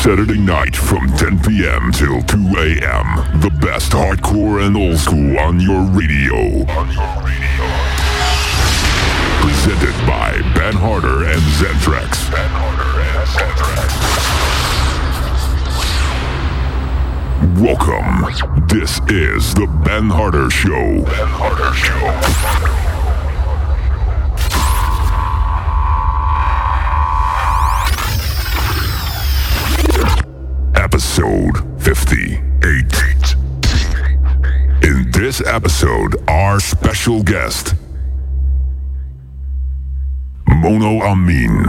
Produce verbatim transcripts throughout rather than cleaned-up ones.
Saturday night from ten p.m. till two a.m. The best hardcore and old school on your radio. On your radio. Presented by Ben Harder and Zentrax. Ben Harder and Zentrax. Welcome. This is the Ben Harder Show. Ben Harder Show. Episode fifty-eight. In this episode, our special guest, Mono Amin.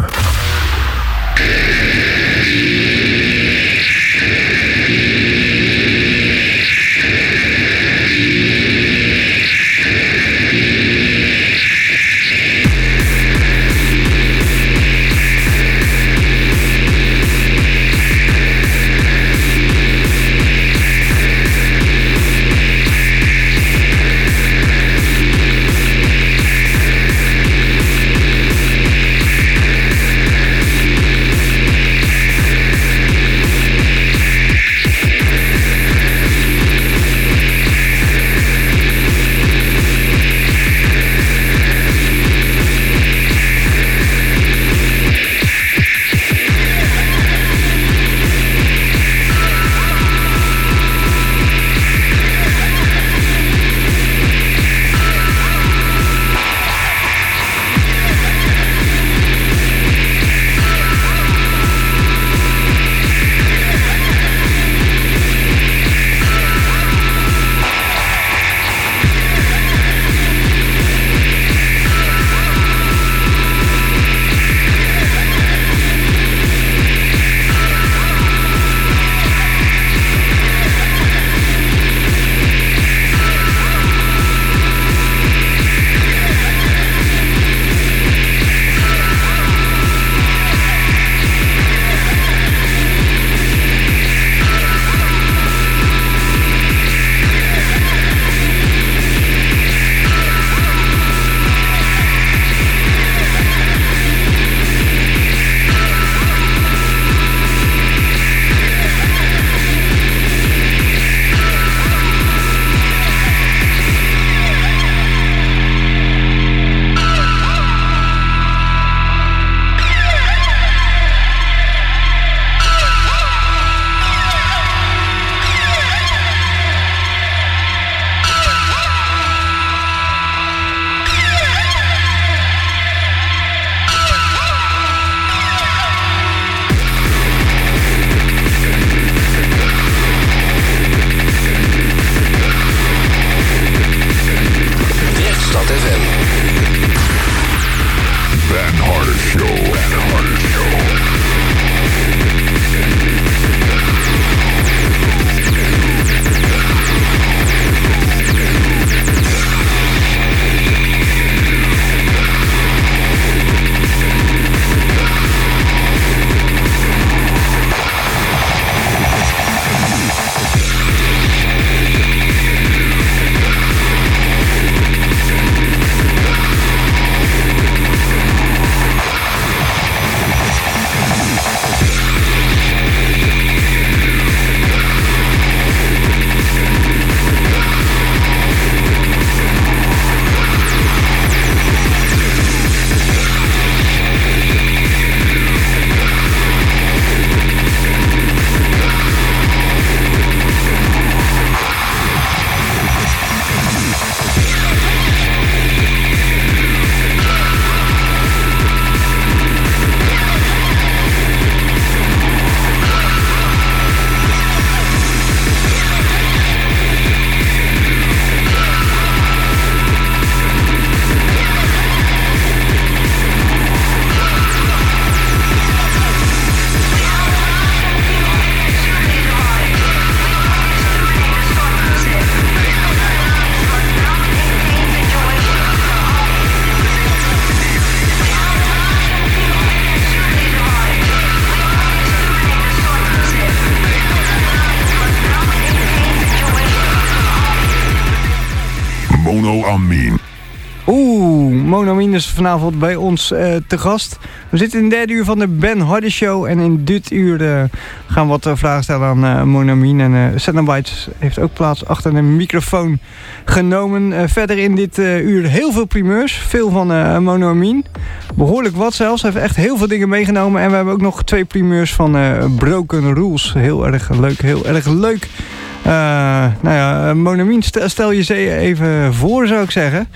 Mono Amin is vanavond bij ons uh, te gast. We zitten in het derde uur van de Ben Hardy Show. En in dit uur uh, gaan we wat uh, vragen stellen aan uh, Mono Amin. En uh, Cenobites heeft ook plaats achter een microfoon genomen. Uh, verder in dit uh, uur heel veel primeurs. Veel van uh, Mono Amin. Behoorlijk wat zelfs. Hij heeft echt heel veel dingen meegenomen. En we hebben ook nog twee primeurs van uh, Broken Rules. Heel erg leuk, heel erg leuk. Uh, nou ja, Mono Amin, stel, stel je ze even voor, zou ik zeggen.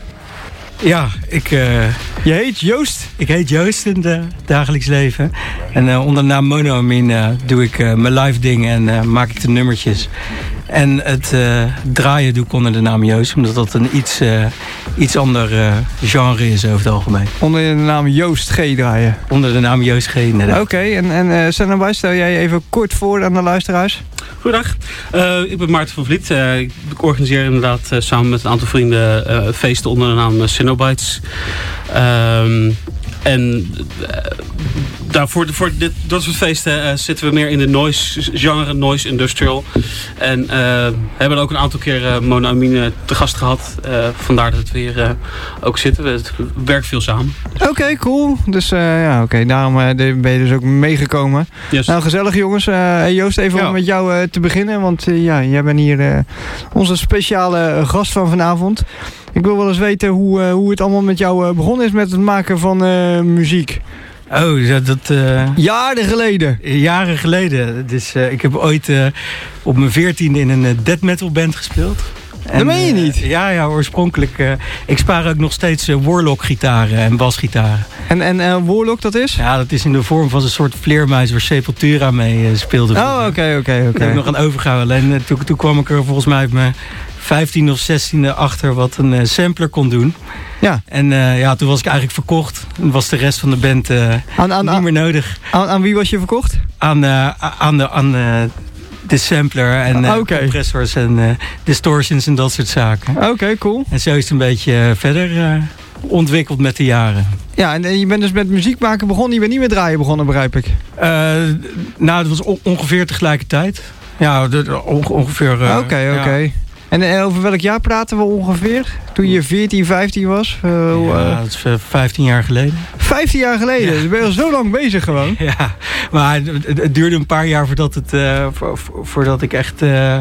Ja, ik... Uh, je heet Joost? Ik heet Joost in het dagelijks leven. En uh, onder de naam Mono Amin uh, doe ik uh, mijn live ding en uh, maak ik de nummertjes. En het uh, draaien doe ik onder de naam Joost, omdat dat een iets, uh, iets ander uh, genre is over het algemeen. Onder de naam Joost G draaien? Onder de naam Joost G, inderdaad. Oké, okay, en, en uh, Cenobites, stel jij even kort voor aan de luisteraars? Goedendag, uh, ik ben Maarten van Vliet. Uh, ik organiseer inderdaad uh, samen met een aantal vrienden uh, feesten onder de naam uh, Cenobites. Um, en uh, daarvoor, voor dit, dat soort feesten uh, zitten we meer in de noise genre, noise industrial. En uh, hebben ook een aantal keer uh, Mono Amin te gast gehad. Uh, vandaar dat we hier uh, ook zitten. We werken veel samen. Oké, okay, cool. Dus uh, ja, oké. Okay. Daarom uh, ben je dus ook meegekomen. Yes. Nou, gezellig jongens. Uh, Joost, even ja. om met jou uh, te beginnen. Want uh, ja, jij bent hier uh, onze speciale gast van vanavond. Ik wil wel eens weten hoe, uh, hoe het allemaal met jou uh, begonnen is met het maken van uh, muziek. Oh, dat... dat uh, jaren geleden. Jaren geleden. Dus uh, ik heb ooit uh, op mijn veertiende in een uh, death metal band gespeeld. En, dat meen je niet? Uh, ja, ja, oorspronkelijk. Uh, ik spaar ook nog steeds uh, Warlock-gitaren en basgitaren. En, en uh, Warlock, dat is? Ja, dat is in de vorm van een soort vleermuis waar Sepultura mee uh, speelde. Oh, oké, oké, oké. Daar heb ik nog aan overgehouden. En uh, toen, toen kwam ik er volgens mij op mijn vijftiende of zestiende achter wat een uh, sampler kon doen. Ja. En uh, ja, toen was ik eigenlijk verkocht. En was de rest van de band uh, aan, aan, niet meer nodig. Aan, aan wie was je verkocht? Aan, uh, aan de... Aan, uh, de sampler en uh, okay. compressors en uh, distortions en dat soort zaken. Oké, okay, cool. En zo is het een beetje uh, verder uh, ontwikkeld met de jaren. Ja, en, en je bent dus met muziek maken begonnen. Je bent niet met draaien begonnen, begrijp ik. Uh, nou, dat was on- ongeveer tegelijkertijd. Ja, de, on- ongeveer... Oké, uh, oké. Okay, okay. Ja. En uh, over welk jaar praten we ongeveer? Toen je veertien, vijftien was? Uh, ja, uh, dat is uh, vijftien jaar geleden. vijftien jaar geleden? Ja. Dus ben je al zo lang bezig gewoon? Ja, maar het, het duurde een paar jaar voordat, het, uh, vo- vo- voordat ik echt uh,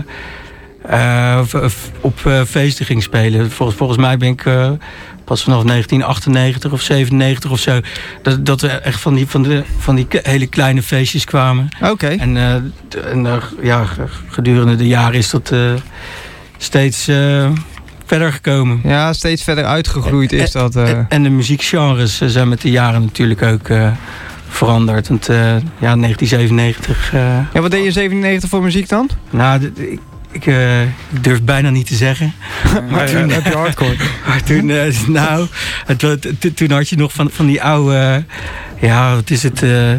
uh, op uh, feesten ging spelen. Volgens, volgens mij ben ik uh, pas vanaf negentien achtennegentig of zevenennegentig of zo... dat, dat we echt van die, van, de, van die hele kleine feestjes kwamen. Oké. Okay. En, uh, en uh, ja, gedurende de jaren is dat... Uh, steeds uh, verder gekomen. Ja, steeds verder uitgegroeid is dat. Uh... En, en de muziekgenres zijn met de jaren natuurlijk ook uh, veranderd. Want uh, ja, negentien zevenennegentig... Uh, ja, wat deed je zevenennegentig voor muziek dan? Nou, d- ik, ik, uh, ik durf bijna niet te zeggen. maar toen heb je hardcore. Maar toen, uh, nou, het, t- toen had je nog van, van die oude... Uh, ja, wat is het... Uh,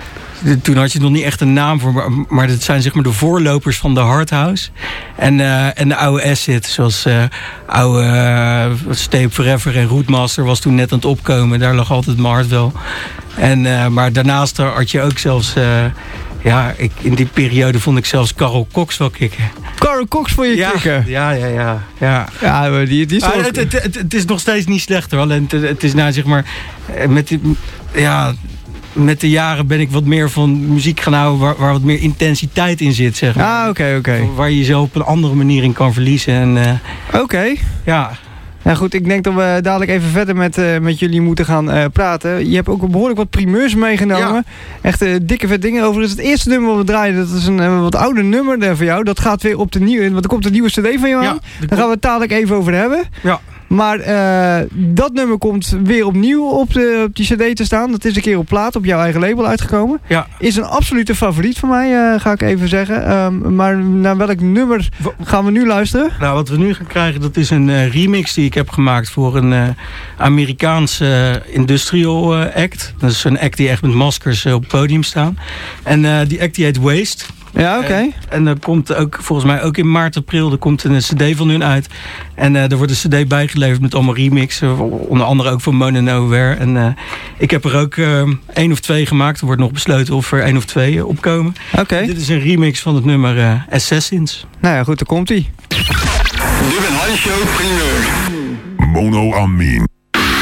Toen had je nog niet echt een naam voor, maar, maar dat zijn zeg maar de voorlopers van de hardhouse. En, uh, en de oude acid, zoals uh, oude uh, Stay Forever en Rootmaster was toen net aan het opkomen. Daar lag altijd mijn hart wel. En, uh, maar daarnaast had je ook zelfs... Uh, ja, ik, in die periode vond ik zelfs Carol Cox wel kicken. Carol Cox vond je ja, kicken? Ja, ja, ja. Ja, ja maar die, die is ah, het, het, het, het is nog steeds niet slecht hoor. Alleen het, het is nou zeg maar... Met die, ja... Met de jaren ben ik wat meer van muziek gaan houden waar, waar wat meer intensiteit in zit, zeg maar. Ah, oké, okay, oké. Okay. Waar je jezelf op een andere manier in kan verliezen. En, uh, oké. Okay. Ja. Nou goed, ik denk dat we dadelijk even verder met, uh, met jullie moeten gaan uh, praten. Je hebt ook behoorlijk wat primeurs meegenomen. Ja. Echt uh, dikke vet dingen. Overigens, het eerste nummer wat we draaien, dat is een uh, wat ouder nummer uh, voor jou. Dat gaat weer op de nieuwe, want er komt een nieuwe cd van jou ja, aan. Daar kom... gaan we het dadelijk even over hebben. Ja. Maar uh, dat nummer komt weer opnieuw op, de, op die cd te staan. Dat is een keer op plaat, op jouw eigen label uitgekomen. Ja. Is een absolute favoriet van mij, uh, ga ik even zeggen. Um, maar naar welk nummer gaan we nu luisteren? Nou, wat we nu gaan krijgen, dat is een uh, remix die ik heb gemaakt voor een uh, Amerikaanse uh, industrial uh, act. Dat is een act die echt met maskers uh, op het podium staan. En uh, die act die heet Waste. Ja, oké. Okay. En er komt ook, volgens mij ook in maart, april, er komt een cd van hun uit. En uh, er wordt een cd bijgeleverd met allemaal remixen. Onder andere ook van Mono Nowhere. En uh, ik heb er ook uh, één of twee gemaakt. Er wordt nog besloten of er één of twee uh, opkomen. Oké. Okay. Dit is een remix van het nummer uh, Assassins. Nou ja, goed, daar komt-ie. De Ben Hardy Show primeur. Mono Amin.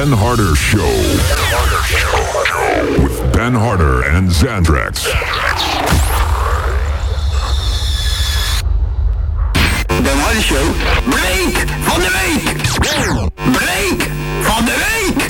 Ben Harder Show. With Ben Harder and Xandrex. Ben Harder Show. Break van de week. Break van de week.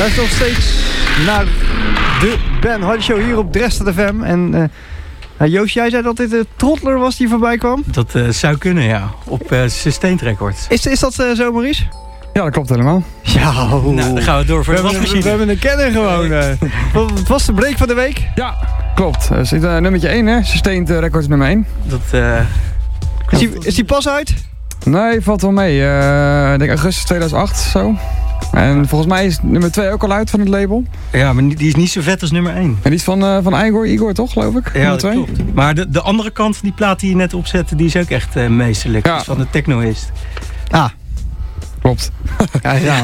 luistert nog steeds naar de Ben Hardy Show hier op Dresden F M. En uh, nou, Joost, jij zei dat dit de Trottler was die voorbij kwam? Dat uh, zou kunnen, ja. Op uh, Sustained Records. Is, is dat uh, zo, Maurice? Ja, dat klopt helemaal. Ja, nou, dan gaan we door voor we de hebben, wasmachine. we hebben een kenner gewoon. Uh. Wat was de break van de week? Ja, klopt. Er zit uh, nummertje één, hè. Sustained Records nummer één. Dat, uh, is, die, is die pas uit? Nee, valt wel mee. Uh, ik denk augustus tweeduizend acht, zo. En volgens mij is nummer twee ook al uit van het label. Ja, maar die is niet zo vet als nummer één. En die is van, uh, van Igor, Igor toch, geloof ik? Ja, dat klopt. Maar de, de andere kant van die plaat die je net opzette, die is ook echt uh, meesterlijk. Ja. Die is van de technoist. Ah. Klopt. Ja, ja.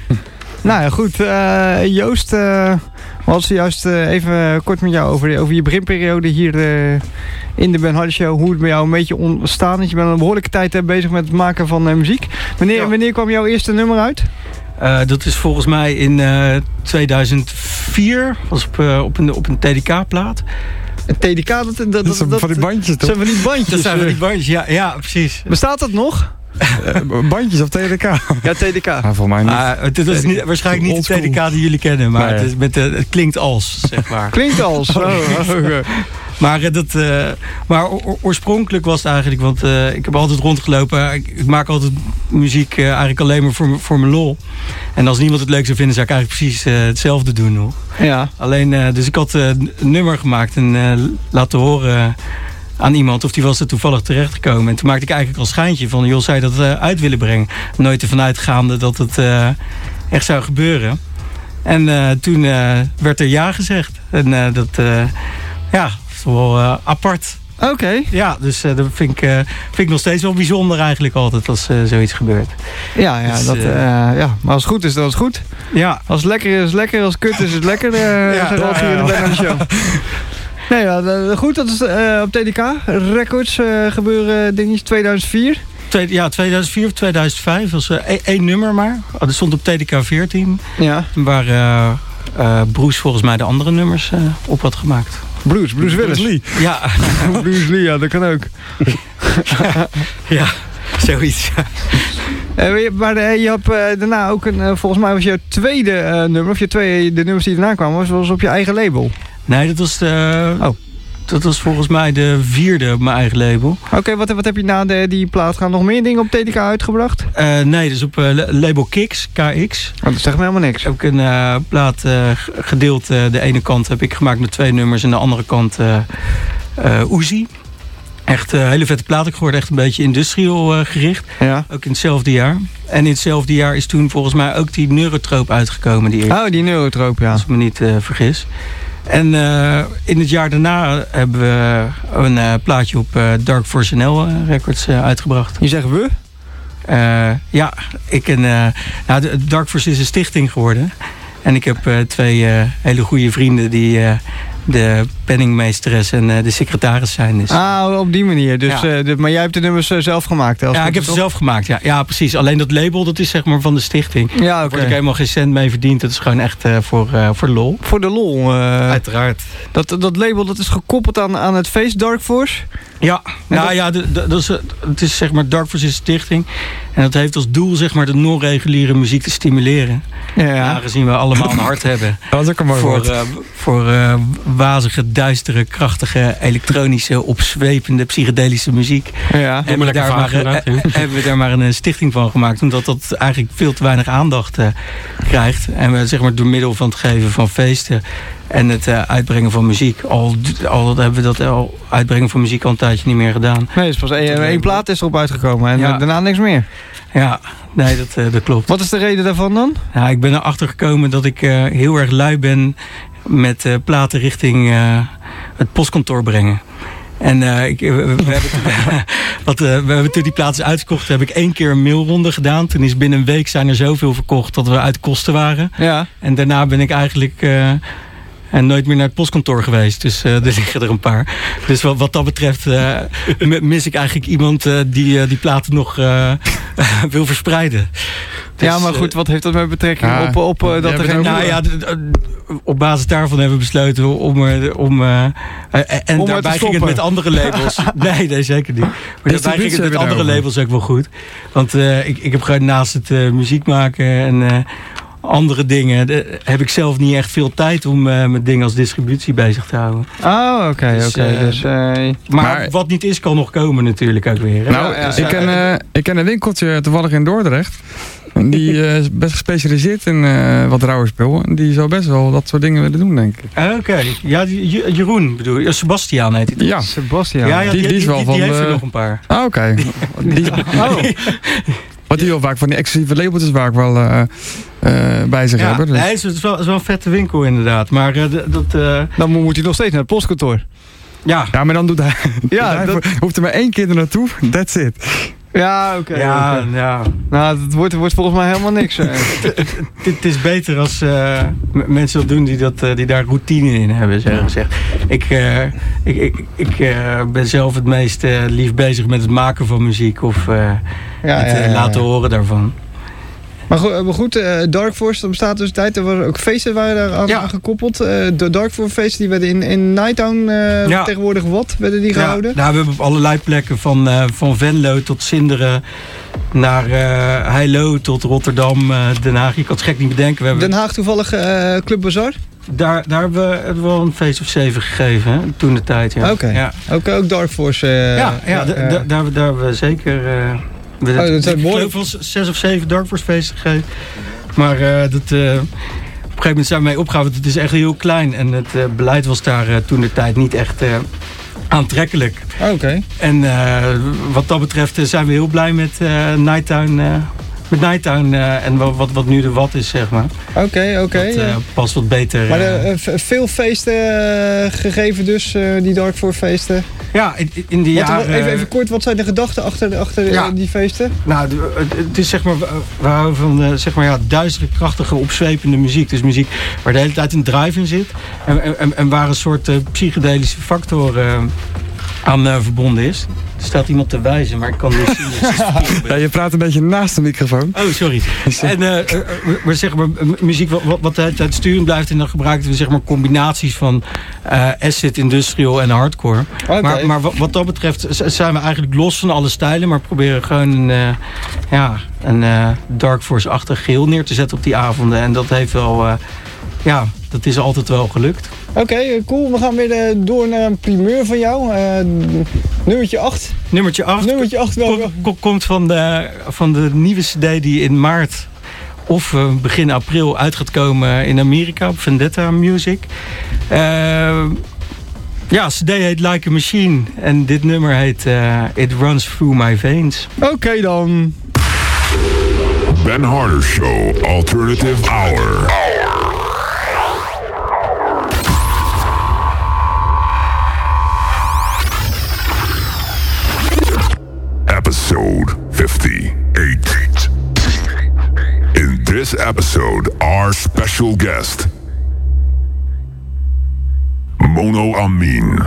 Nou ja, goed. Uh, Joost, uh, we hadden zojuist uh, even kort met jou over, over je beginperiode hier uh, in de Ben Hardy Show. Hoe het bij jou een beetje ontstaan is. Je bent een behoorlijke tijd uh, bezig met het maken van uh, muziek. Wanneer, ja. wanneer kwam jouw eerste nummer uit? Uh, dat is volgens mij in uh, tweeduizend vier. Was op, uh, op een, op een T D K-plaat. Een T D K, dat, dat, dat, dat zijn van die bandjes toch? Dat zijn van die bandjes. Dat zijn van die bandjes, ja, ja precies. Bestaat dat nog? Uh, bandjes of T D K? Ja, T D K. Ah, volgens mij niet. Uh, het, het is niet, waarschijnlijk niet de T D K die jullie kennen, maar nee. het, is met de, het klinkt als, zeg maar. Klinkt als. Oh, oh, okay. Maar, uh, dat, uh, maar o- oorspronkelijk was het eigenlijk, want uh, ik heb altijd rondgelopen. Ik, ik maak altijd muziek uh, eigenlijk alleen maar voor, voor mijn lol. En als niemand het leuk zou vinden, zou ik eigenlijk precies uh, hetzelfde doen nog. Ja. Alleen, uh, dus ik had uh, een nummer gemaakt en uh, laten horen uh, aan iemand of die was er toevallig terechtgekomen. En toen maakte ik eigenlijk al schijntje van, joh, zou je dat uh, uit willen brengen? Nooit ervan uitgaande dat het uh, echt zou gebeuren. En uh, toen uh, werd er ja gezegd. En uh, dat, uh, ja, is wel uh, apart. Oké. Okay. Ja, dus uh, dat vind ik, uh, vind ik nog steeds wel bijzonder eigenlijk altijd als uh, zoiets gebeurt. Ja, ja, dus, dat, uh, uh, ja, maar als het goed is, dan is het goed. Ja. Als het lekker is, is het lekker. Als het kut is, is het lekker. Uh, ja, zeg ja, hier in de Ben Hardy Show. Nee, ja, goed, dat is uh, op T D K Records uh, gebeuren dingetjes tweeduizend vier. Tweede, ja, tweeduizend vier of tweeduizend vijf was uh, één, één nummer maar. Oh, dat stond op T D K veertien. Ja. Waar uh, uh, Bruce volgens mij de andere nummers uh, op had gemaakt. Bruce, Bruce Willis. Bruce Lee. Ja. Bruce Lee, ja, dat kan ook. Ja, zoiets. Uh, maar uh, je hebt uh, daarna ook een, uh, volgens mij was jouw tweede uh, nummer, of je tweede, de nummers die daarna kwamen, was, was op je eigen label. Nee, dat was de... Oh. Dat was volgens mij de vierde op mijn eigen label. Oké, okay, wat, wat heb je na de, die plaat gaan? Nog meer dingen op T D K uitgebracht? Uh, nee, dus op uh, label Kix, K X. Oh, dat zegt me helemaal niks. Heb ik een uh, plaat uh, gedeeld. Uh, de ene kant heb ik gemaakt met twee nummers en de andere kant uh, uh, Uzi. Echt een uh, hele vette plaat geworden. Echt een beetje industrial uh, gericht. Ja. Ook in hetzelfde jaar. En in hetzelfde jaar is toen volgens mij ook die Neurotroop uitgekomen. Die oh, die Neurotroop, ja. Als ik me niet uh, vergis. En uh, in het jaar daarna hebben we een uh, plaatje op uh, Dark Force N L Records uh, uitgebracht. Je zegt we? Uh, ja, ik en, uh, nou, de Dark Force is een stichting geworden. En ik heb uh, twee uh, hele goede vrienden die uh, de penningmeesteres en uh, de secretaris zijn. Dus. Ah, op die manier. Dus, ja. uh, de, maar jij hebt de nummers uh, zelf gemaakt? Hè, ja, ik heb ze zelf gemaakt. Ja. ja, precies. Alleen dat label, dat is zeg maar van de stichting. Ja, oké. Daar word ik helemaal geen cent mee verdiend. Dat is gewoon echt uh, voor, uh, voor lol. Voor de lol. Uh, Uiteraard. Dat, dat label dat is gekoppeld aan, aan het feest Dark Force? Ja, nou ja, de, de, dat is, het is zeg maar Dark Force is een stichting. En dat heeft als doel zeg maar de non-reguliere muziek te stimuleren. Ja, ja. Aangezien we allemaal een hart hebben. Dat is ook een mooi voor, woord. Uh, voor uh, wazige, duistere, krachtige, elektronische, opzwepende, psychedelische muziek. Ja, hebben, we daar maar, uh, ja. hebben we daar maar een stichting van gemaakt. Omdat dat eigenlijk veel te weinig aandacht uh, krijgt. En we zeg maar door middel van het geven van feesten en het uh, uitbrengen van muziek. Al, al hebben we dat al uitbrengen van muziek al een tijdje niet meer gedaan. Nee, is pas één, één plaat is erop uitgekomen en ja. daarna niks meer. Ja, nee, dat, uh, dat klopt. Wat is de reden daarvan dan? Ja, ik ben erachter gekomen dat ik uh, heel erg lui ben met uh, platen richting uh, het postkantoor brengen. En uh, ik, we, we, hebben toen, wat, uh, we hebben toen die platen uitgekocht, heb ik één keer een mailronde gedaan. Toen is binnen een week zijn er zoveel verkocht dat we uit de kosten waren. Ja. En daarna ben ik eigenlijk uh, en nooit meer naar het postkantoor geweest. Dus uh, er liggen er een paar. Dus wat, wat dat betreft uh, mis ik eigenlijk iemand uh, die uh, die platen nog uh, wil verspreiden. Dus, ja, maar goed, wat heeft dat met betrekking ja, op, op uh, dat er geen... Nou ja, op basis daarvan hebben we besloten om... om uh, en om daarbij ging het met andere labels. nee, nee, zeker niet. Maar daarbij ging het met andere labels ook wel goed. Want uh, ik, ik heb gewoon naast het uh, muziek maken en... Uh, andere dingen. De, heb ik zelf niet echt veel tijd om uh, met dingen als distributie bezig te houden. Oh, oké, okay, dus, oké. Okay, uh, dus, uh, maar, maar wat niet is, kan nog komen natuurlijk ook weer. Hè? Nou, ja, ja, ik, ken, uh, ik ken een winkeltje toevallig in Dordrecht. Die uh, is best gespecialiseerd in uh, wat rouwerspul. En die zou best wel dat soort dingen willen doen, denk ik. Oké. Okay. Ja, die, Jeroen bedoel je? Sebastiaan heet hij. Ja. Sebastiaan. Ja, ja, die, die, die is wel die, van die heeft de... er nog een paar. Ah, oké. Okay. Die... Oh. Wat die wel vaak van die exclusieve labeltjes waar ik wel uh, uh, bij zich ja, hebben. Dus. Nee, het is, wel, het is wel een vette winkel inderdaad. Maar uh, dat... Uh... Dan moet hij nog steeds naar het postkantoor. Ja. Ja, maar dan doet hij... Ja, hij dat... hoeft er maar één keer er naartoe. That's it. Ja, oké. Okay, ja, okay. ja. Nou, het wordt, het wordt volgens mij helemaal niks. Het is beter als uh, mensen dat doen die, dat, uh, die daar routine in hebben, zeg gezegd. Ik, uh, ik, ik, ik uh, ben zelf het meest uh, lief bezig met het maken van muziek of uh, ja, het uh, ja, ja, laten ja. horen daarvan. Maar goed, maar goed uh, Dark Force, dat bestaat dus tijd. Er waren ook feesten waren daar aan, ja. aan gekoppeld. Uh, de Dark Force feesten die werden in, in Nighttown uh, ja. tegenwoordig wat werden die gehouden? Ja, nou, we hebben op allerlei plekken van, uh, van Venlo tot Sinderen naar uh, Heilo tot Rotterdam, uh, Den Haag. Je kan het gek niet bedenken. We hebben... Den Haag toevallig uh, Club Bazaar? Daar, daar hebben we, hebben we wel een feest of zeven gegeven, hè? Toen de tijd. Ja. Oké, okay. ja. ook, ook Dark Force. Uh, ja, ja, uh, da, da, daar, daar hebben we zeker... Uh, we oh, dat zijn ik geloof wel zes of zeven Dark Force feesten gegeven. Maar uh, dat, uh, op een gegeven moment zijn we mee opgehouden. Het is echt heel klein. En het uh, beleid was daar uh, toen de tijd niet echt uh, aantrekkelijk. Oké. Okay. En uh, wat dat betreft uh, zijn we heel blij met uh, Nighttown... Uh, met Nighttown uh, en wat, wat nu de wat is, zeg maar. Oké, okay, oké. Okay, dat uh, past wat beter. Maar uh, veel feesten uh, gegeven dus, uh, die Dark Force feesten? Ja, in, in de wat, jaren... Even, even kort, wat zijn de gedachten achter, achter ja. die feesten? Nou, het is zeg maar... We houden van uh, zeg maar, ja, duistere, krachtige, opzwepende muziek. Dus muziek waar de hele tijd een drive in zit. En, en, en waar een soort uh, psychedelische factor uh, aan uh, verbonden is. Er staat iemand te wijzen, maar ik kan niet zien. Ja, je praat een beetje naast de microfoon. Oh, sorry. En uh, we zeggen maar muziek wat, wat de hele tijd sturend blijft. En dan gebruiken we zeg maar combinaties van uh, acid, industrial en hardcore. Okay. Maar, maar wat, wat dat betreft zijn we eigenlijk los van alle stijlen. Maar proberen gewoon een, uh, ja, een uh, Dark Force-achtig geheel neer te zetten op die avonden. En dat heeft wel... Uh, ja, dat is altijd wel gelukt. Oké, okay, cool. We gaan weer uh, door naar een primeur van jou. Uh, nummertje acht. Nummertje acht. Nummertje acht wel. Kom, kom, komt van de, van de nieuwe cd die in maart of uh, begin april uit gaat komen in Amerika op Vendetta Music. Uh, ja, cd heet Like a Machine. En dit nummer heet uh, It Runs Through My Veins. Oké okay, dan. Ben Harder Show Alternative Hour. Episode fifty-eight. In this episode, our special guest, Mono Amin.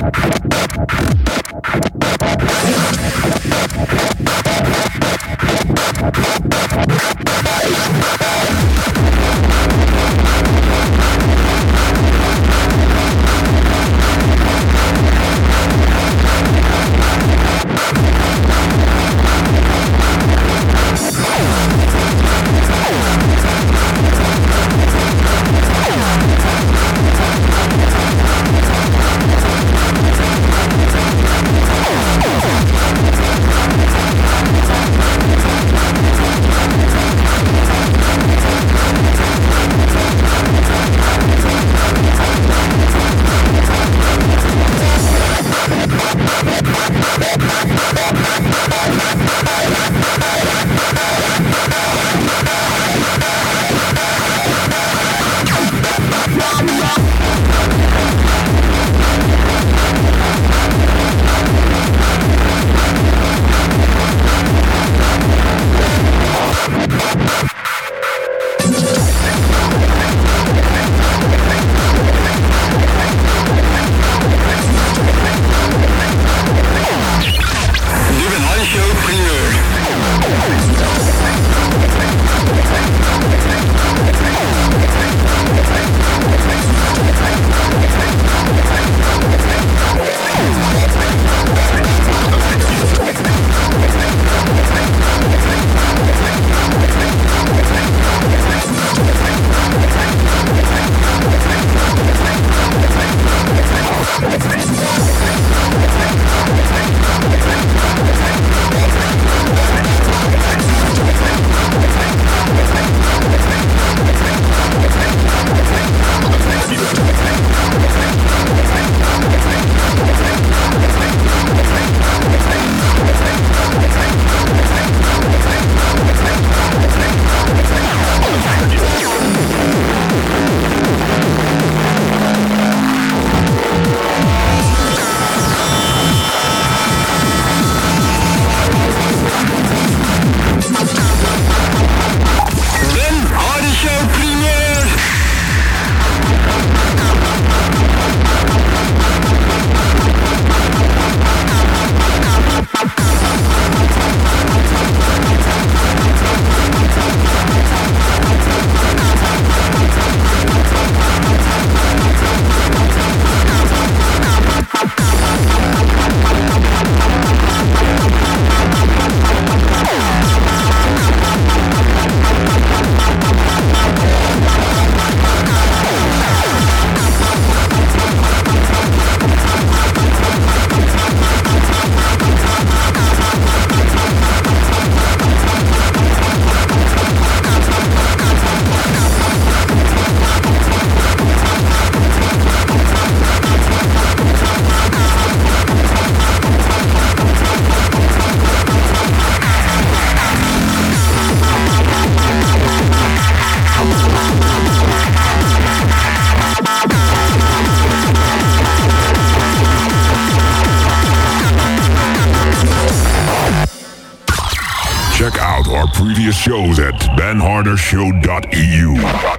previous shows at ben harder show dot e u.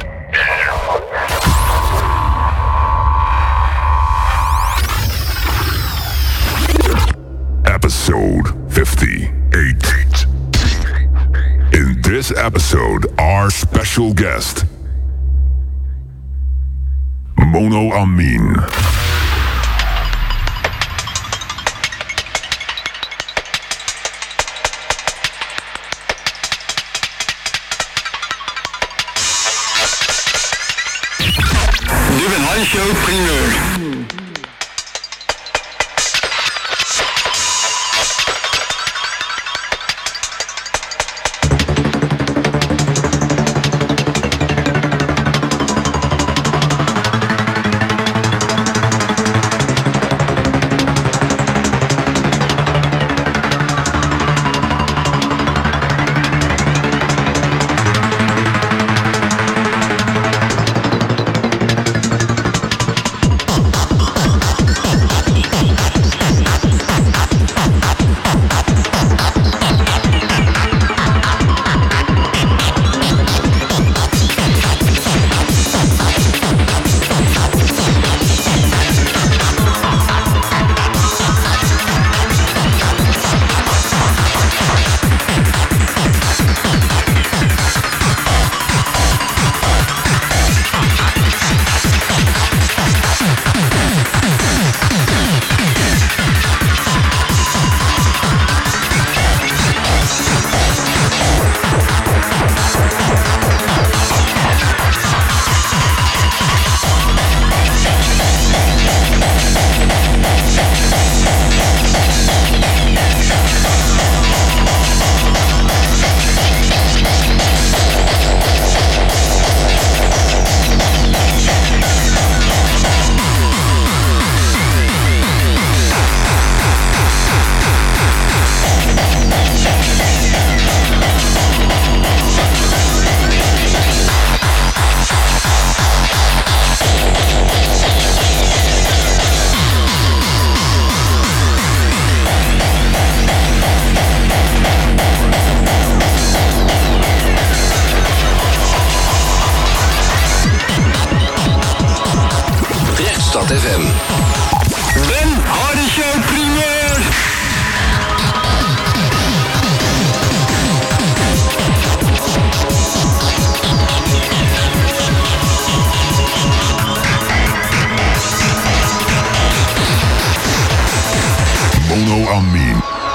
Episode fifty-eight. In this episode, our special guest, Mono Amin. De Ben Hardy Show primeur. Stad F M. Ben Hardy Show primeur. Mono Amin.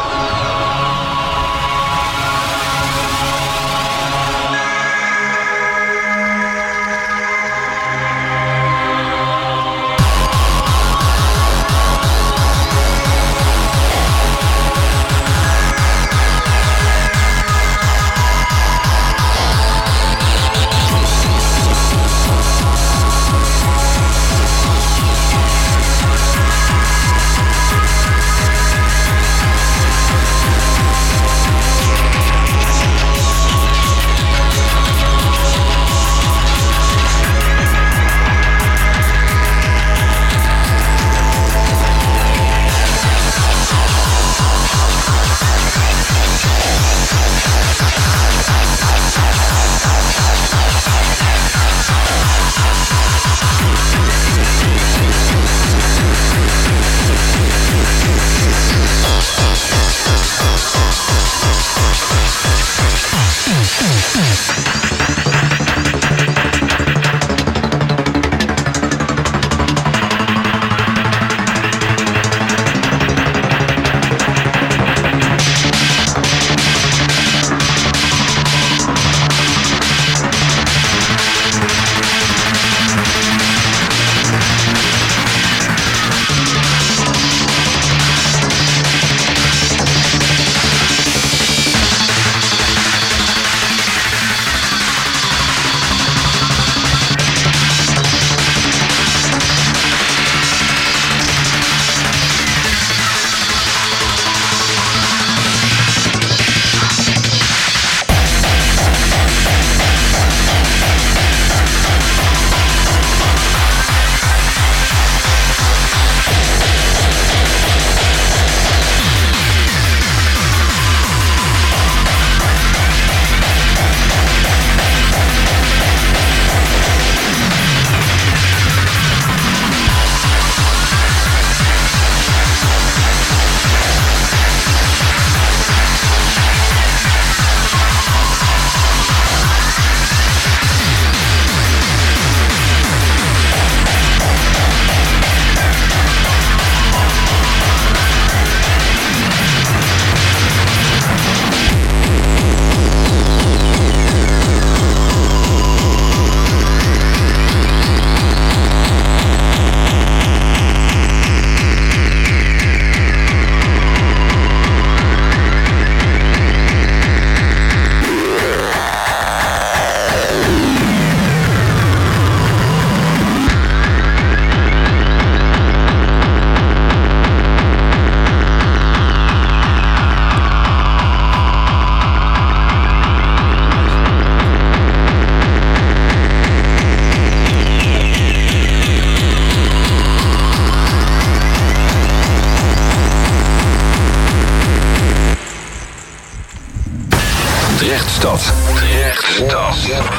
Drechtstad. Drechtstad.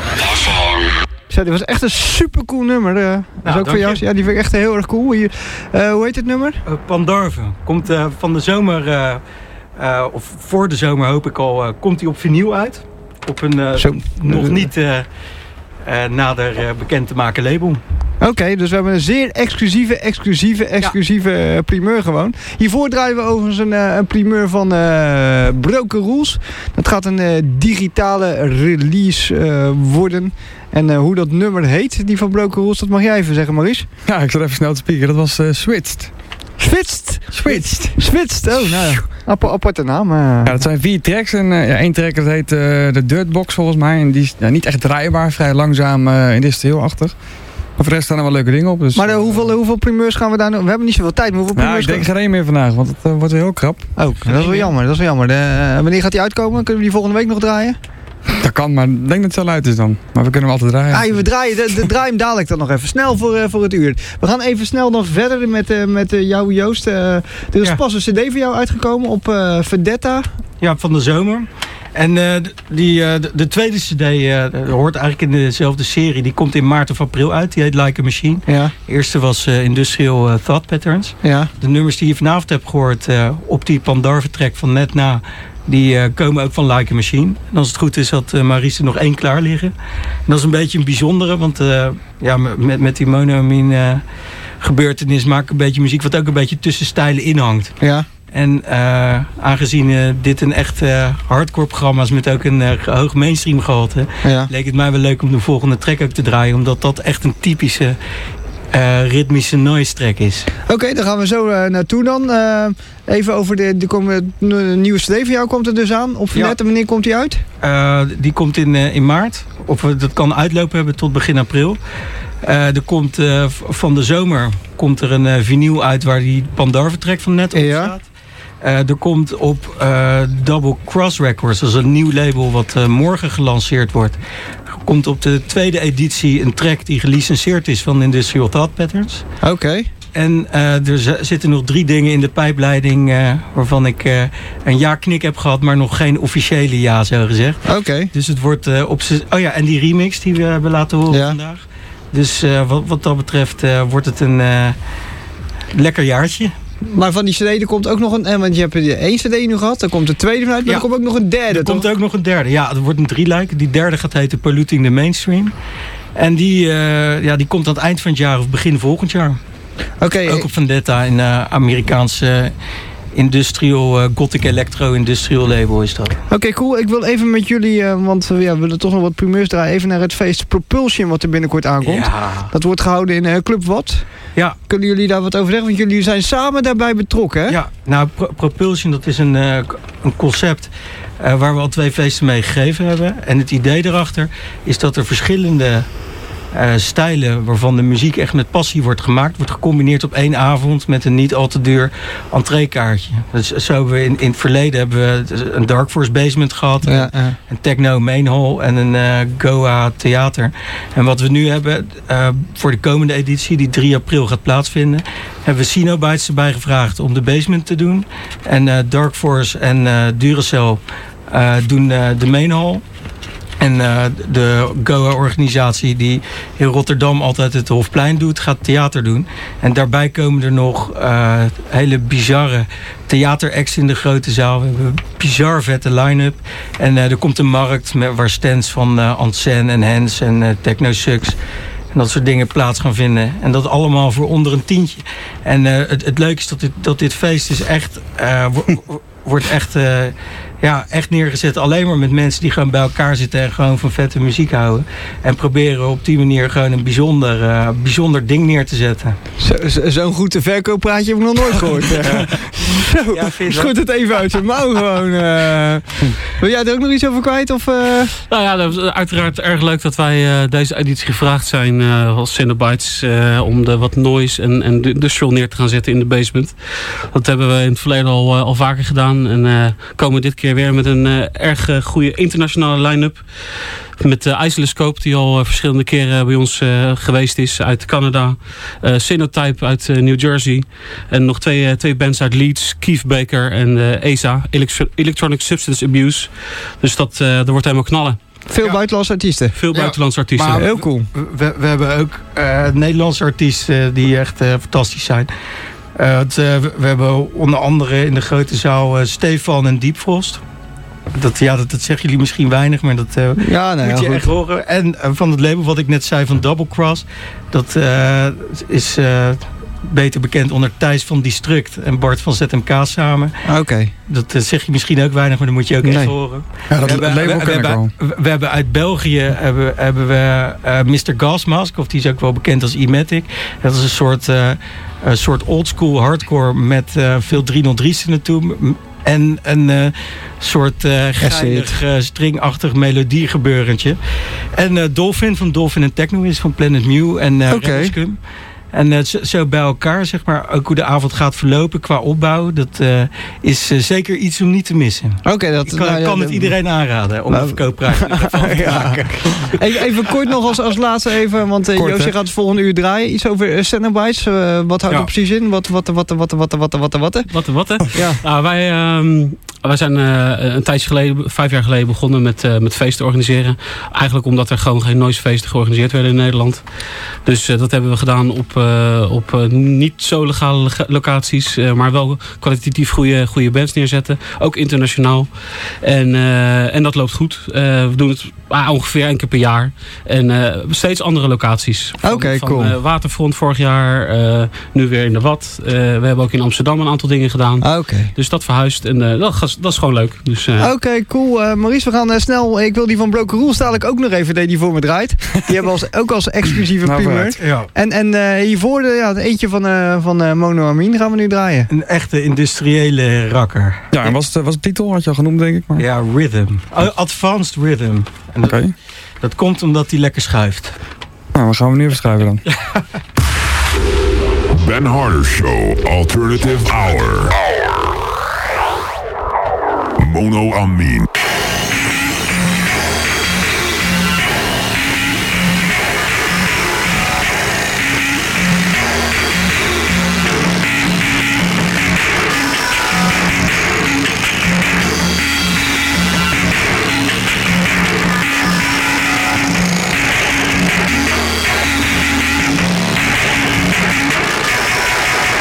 Zo, dit was echt een supercool nummer. Uh, dat is ook voor jou. Ja, die vind ik echt heel erg cool. Hier, uh, hoe heet het nummer? Uh, Pandorve. Komt uh, van de zomer, uh, uh, of voor de zomer hoop ik al, uh, komt hij op vinyl uit. Op een uh, Zo. nog niet uh, uh, nader uh, bekend te maken label. Oké, okay, dus we hebben een zeer exclusieve, exclusieve, exclusieve ja. primeur gewoon. Hiervoor draaien we overigens een, een primeur van uh, Broken Rules. Dat gaat een uh, digitale release uh, worden. En uh, hoe dat nummer heet, die van Broken Rules, dat mag jij even zeggen, Maurice. Ja, ik zat even snel te spieken. Dat was uh, Switched. Switched? Switched. Switched, oh, nou ja. App aparte naam. Uh. Ja, dat zijn vier tracks. En uh, ja, één track dat heet uh, de Dirtbox volgens mij. En die is ja, niet echt draaibaar, vrij langzaam uh, industrieel-achtig. Maar voor de rest staan er wel leuke dingen op. Dus, maar uh, hoeveel, hoeveel primeurs gaan we daar nog? We hebben niet zoveel tijd, maar hoeveel primeurs? Nou, ik denk geen één meer vandaag, want het uh, wordt weer heel krap. Oh, dat is wel jammer. Dat is wel jammer. De, uh, wanneer gaat die uitkomen? Kunnen we die volgende week nog draaien? Dat kan, maar ik denk dat het zo luid is dan. Maar we kunnen hem altijd draaien. Ah, we draaien, de, de, draai hem dadelijk dan nog even. Snel voor, uh, voor het uur. We gaan even snel nog verder met, uh, met uh, jou, Joost. Uh, er is ja. pas een cd voor jou uitgekomen op uh, Vendetta. Ja, van de zomer. En uh, die, uh, de, de tweede cd uh, hoort eigenlijk in dezelfde serie. Die komt in maart of april uit. Die heet Like a Machine. Ja. De eerste was uh, Industrial uh, Thought Patterns. Ja. De nummers die je vanavond hebt gehoord uh, op die Pandar-vertrek van net na... die uh, komen ook van Like a Machine. En als het goed is had uh, Maurice er nog één klaar liggen. En dat is een beetje een bijzondere. Want uh, ja, met, met die Monoamine uh, gebeurtenis maak ik een beetje muziek... wat ook een beetje tussen stijlen inhangt. Ja. En uh, aangezien uh, dit een echt uh, hardcore programma is met ook een uh, hoog mainstream gehalte... Ja. leek het mij wel leuk om de volgende track ook te draaien. Omdat dat echt een typische uh, ritmische noise track is. Oké, okay, daar gaan we zo uh, naartoe dan. Uh, even over de, de, de, de nieuwe cd van jou komt er dus aan. Op Vernet, ja. Wanneer komt die uit? Uh, die komt in, uh, in maart. Of we dat kan uitlopen hebben tot begin april. Uh, er komt uh, van de zomer komt er een uh, vinyl uit waar die Pandar-vertrek van net op ja. staat. Uh, er komt op uh, Double Cross Records, dat is een nieuw label wat uh, morgen gelanceerd wordt. Er komt op de tweede editie een track die gelicenseerd is van Industrial Thought Patterns. Oké. Okay. En uh, er z- zitten nog drie dingen in de pijpleiding uh, waarvan ik uh, een ja-knik heb gehad, maar nog geen officiële ja, zo gezegd. Oké. Okay. Dus het wordt uh, op z'n... Oh ja, en die remix die we hebben laten horen ja. vandaag. Dus uh, wat, wat dat betreft uh, wordt het een uh, lekker jaartje. Maar van die cd er komt ook nog een... Want je hebt één cd nu gehad, dan komt de tweede vanuit, maar ja. er komt ook nog een derde, Er toch? komt ook nog een derde, ja. Er wordt een drieluik. Die derde gaat heten Polluting the Mainstream. En die, uh, ja, die komt aan het eind van het jaar of begin volgend jaar. Oké. Okay, ook op Vendetta, een uh, Amerikaanse... Uh, Industrial, uh, Gothic Electro Industrial label is dat. Oké, okay, cool. Ik wil even met jullie, uh, want uh, ja, we willen toch nog wat primeurs draaien. Even naar het feest Propulsion wat er binnenkort aankomt. Ja. Dat wordt gehouden in uh, Club Watt. Ja. Kunnen jullie daar wat over zeggen? Want jullie zijn samen daarbij betrokken, hè? Ja, nou, Pro- Propulsion dat is een, uh, een concept uh, waar we al twee feesten mee gegeven hebben. En het idee erachter is dat er verschillende... Uh, stijlen waarvan de muziek echt met passie wordt gemaakt... wordt gecombineerd op één avond met een niet al te duur entreekaartje. Dus zo hebben we in, in het verleden hebben we een Dark Force Basement gehad... Ja, ja. een Techno Main Hall en een uh, Goa Theater. En wat we nu hebben uh, voor de komende editie... die drie april gaat plaatsvinden... hebben we Cenobites erbij gevraagd om de basement te doen. En uh, Dark Force en uh, Duracell uh, doen uh, de Main Hall... En uh, de Goa-organisatie die in Rotterdam altijd het Hofplein doet, gaat theater doen. En daarbij komen er nog uh, hele bizarre theateracts in de grote zaal. We hebben een bizar vette line-up. En uh, er komt een markt met, waar stands van uh, Ansen en Hens en uh, Techno Sucks... En dat soort dingen plaats gaan vinden. En dat allemaal voor onder een tientje. En uh, het, het leuke is dat dit, dat dit feest is echt... Uh, wo- wordt echt... Uh, Ja, echt neergezet alleen maar met mensen die gewoon bij elkaar zitten en gewoon van vette muziek houden. En proberen op die manier gewoon een bijzonder, uh, bijzonder ding neer te zetten. Zo, zo, zo'n goed verkooppraatje heb ik nog nooit gehoord. uh. Zo, ja, schud het even uit zijn mouw gewoon. Uh. Wil jij er ook nog iets over kwijt? Of, uh? Nou ja, dat is uiteraard erg leuk dat wij uh, deze editie gevraagd zijn uh, als Cenobites uh, om de wat noise en, en industrial neer te gaan zetten in de basement. Dat hebben we in het verleden al, uh, al vaker gedaan en uh, komen dit keer weer met een uh, erg uh, goede internationale line-up. Met de uh, Isoloscope die al uh, verschillende keren bij ons uh, geweest is uit Canada. Uh, Cenotype uit uh, New Jersey. En nog twee, uh, twee bands uit Leeds. Keith Baker en uh, E S A. Electro- Electronic Substance Abuse. Dus dat, uh, dat wordt helemaal knallen. Veel ja. buitenlandse artiesten. Veel ja. buitenlandse artiesten. Maar heel cool. We, we hebben ook uh, Nederlandse artiesten die echt uh, fantastisch zijn. Uh, het, uh, we hebben onder andere in de grote zaal uh, Stefan en Deep Frost. Dat, ja, dat, dat zeggen jullie misschien weinig, maar dat uh, ja, nou, moet ja, je goed. echt horen. En uh, van het label wat ik net zei van Double Cross, dat uh, is uh, beter bekend onder Thijs van Distruct en Bart van Z M K samen. Oké. Okay. Dat uh, zeg je misschien ook weinig, maar dat moet je ook nee. echt horen. Ja, dat we, label we, ken we, ik wel. we, we hebben uit België hebben, hebben we uh, mister Gasmask, of die is ook wel bekend als E-Matic. Dat is een soort, uh, een soort oldschool hardcore met uh, veel driehonderddrie's er naartoe. En een uh, soort uh, geinig, uh, stringachtig melodiegebeurentje. En uh, Dolphin van Dolphin en Techno is van Planet Mew en uh, okay. Scum. En uh, zo, zo bij elkaar, zeg maar, ook hoe de avond gaat verlopen qua opbouw. Dat uh, is uh, zeker iets om niet te missen. Oké, okay, dat Ik kan, nou, kan ja, het iedereen aanraden om nou, de verkoopprijs te ja. maken. Even, even kort nog als, als laatste even, want uh, Joost gaat het volgende uur draaien. Iets over uh, Cenobites. Uh, wat houdt ja. er precies in? Wat, wat, wat, wat, wat, wat, wat, wat? Wat, wat? Ja. Nou, wij, um, wij zijn uh, een tijdje geleden, vijf jaar geleden begonnen met, uh, met feesten organiseren. Eigenlijk omdat er gewoon geen noisefeesten georganiseerd werden in Nederland. Dus uh, dat hebben we gedaan op, uh, op uh, niet zo legale locaties, uh, maar wel kwalitatief goede, goede bands neerzetten. Ook internationaal. En, uh, en dat loopt goed. Uh, we doen het uh, ongeveer één keer per jaar. En uh, steeds andere locaties. Oké, okay, cool. Uh, Waterfront vorig jaar, uh, nu weer in de Wat. Uh, we hebben ook in Amsterdam een aantal dingen gedaan. Oké. Okay. Dus dat verhuist en uh, dat, dat is gewoon leuk. Dus, uh... Oké, okay, cool. Uh, Maurice, we gaan uh, snel. Ik wil die van Broken Rules dadelijk ook nog even die voor me draait. Die hebben we als, ook als exclusieve nou, primeur. Ja. En, en uh, hiervoor de, ja, eentje van, uh, van uh, Mono Amin gaan we nu draaien. Een echte industriële rakker. Ja, en was het, was het titel, had je al genoemd, denk ik. Maar... Ja, Rhythm. Advanced Rhythm. Oké. Okay. Dat komt omdat hij lekker schuift. Nou, wat gaan we nu even schrijven dan? Ben Harder Show, Alternative Hour. Mono Amin.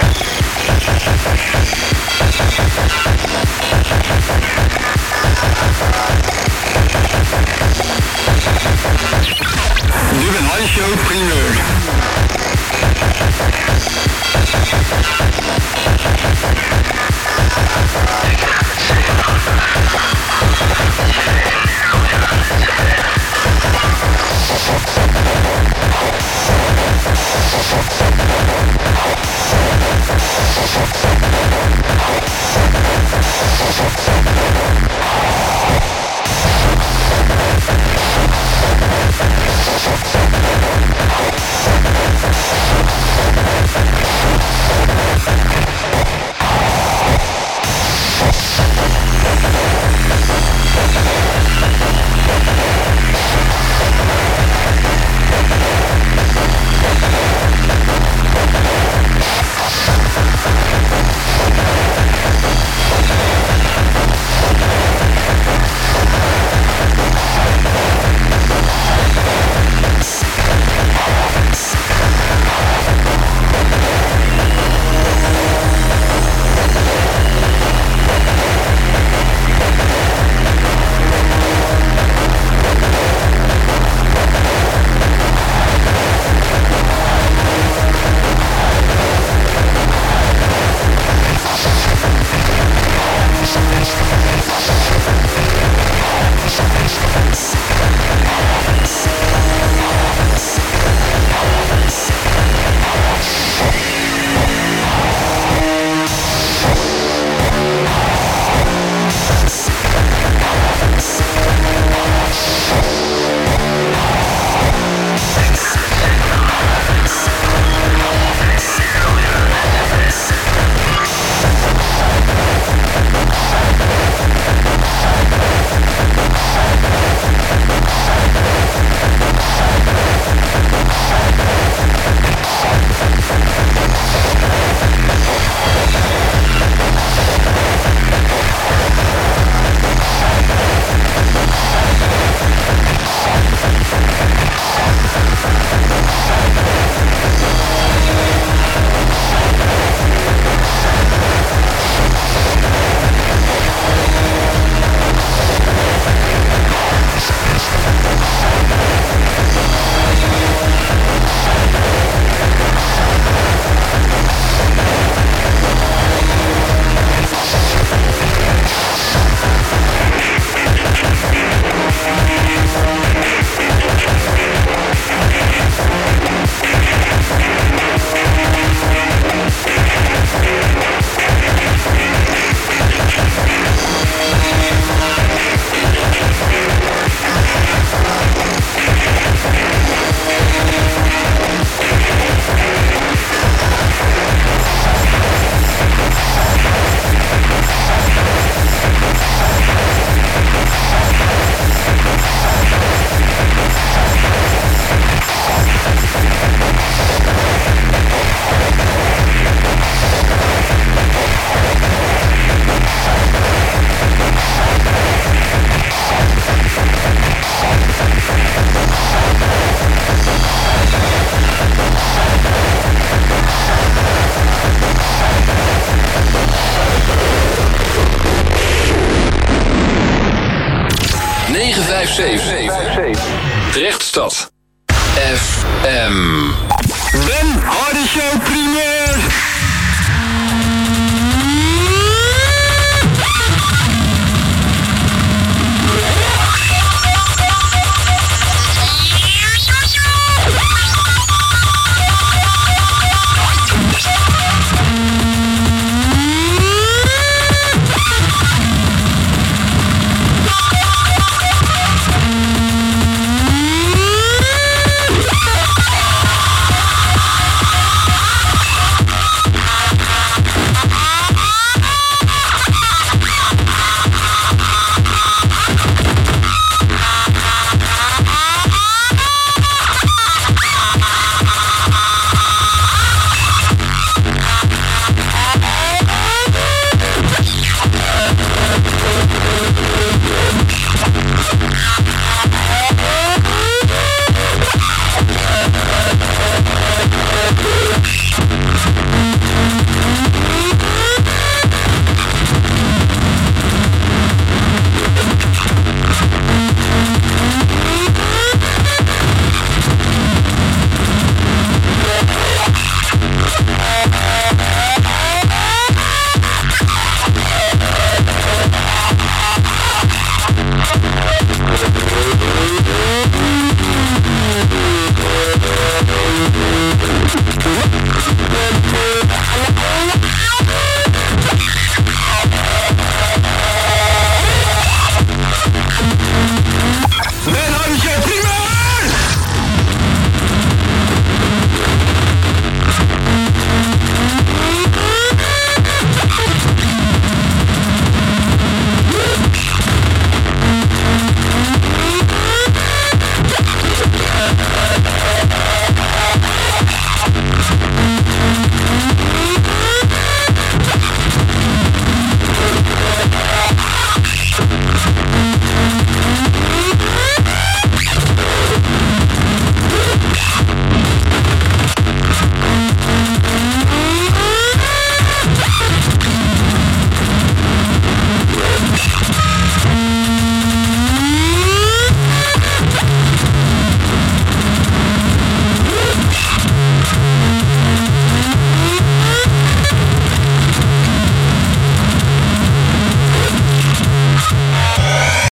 We'll be right back. zeven. Drechtstad F M.